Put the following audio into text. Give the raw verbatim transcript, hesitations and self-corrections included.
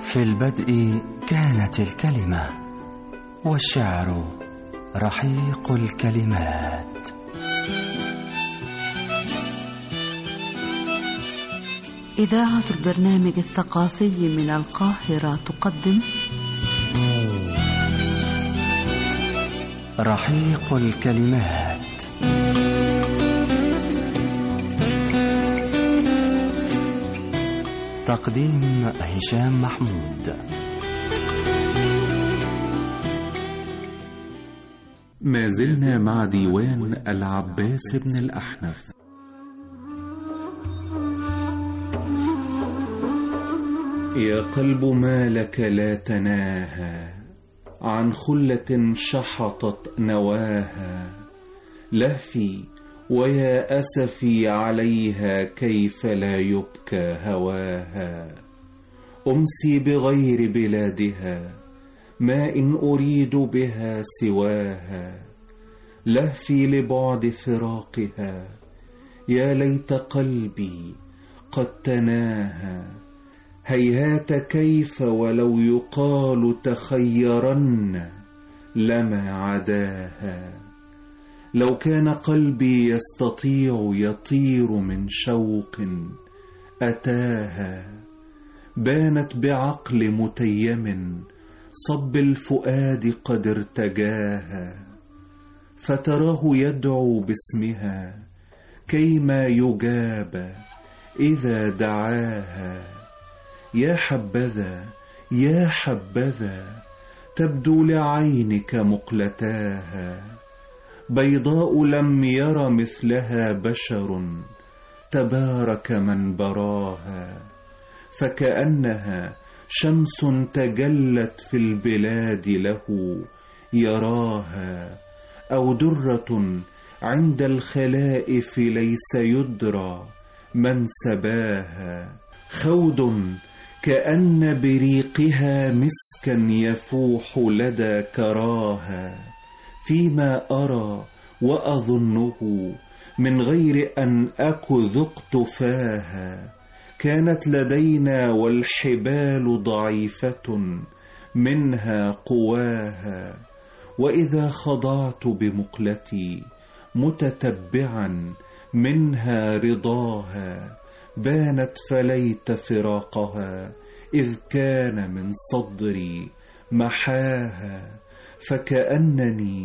في البدء كانت الكلمة، والشعر رحيق الكلمات. إذاعة البرنامج الثقافي من القاهرة تقدم رحيق الكلمات. تقديم هشام محمود. ما زلنا مع ديوان العباس بن الأحنف. يا قلب ما لك لا تناهى عن خلة شحطت نواها، لهفي ويا أسفي عليها كيف لا يبكى هواها. أمسي بغير بلادها ما إن أريد بها سواها، لهفي لبعد فراقها يا ليت قلبي قد تناهى. هيهات كيف ولو يقال تخيرن لما عداها. لو كان قلبي يستطيع يطير من شوق أتاها، بانت بعقل متيم صب الفؤاد قد ارتجاها. فتراه يدعو باسمها كيما يجاب إذا دعاها. يا حبذا يا حبذا تبدو لعينك مقلتاها، بيضاء لم ير مثلها بشر تبارك من براها. فكأنها شمس تجلت في البلاد له يراها، أو درة عند الخلائف ليس يدرى من سباها. خود كأن بريقها مسكا يفوح لدى كراها، فيما أرى وأظنه من غير أن أك ذقت فاها. كانت لدينا والحبال ضعيفة منها قواها، وإذا خضعت بمقلتي متتبعا منها رضاها، بانت فليت فراقها إذ كان من صدري محاها. فكأنني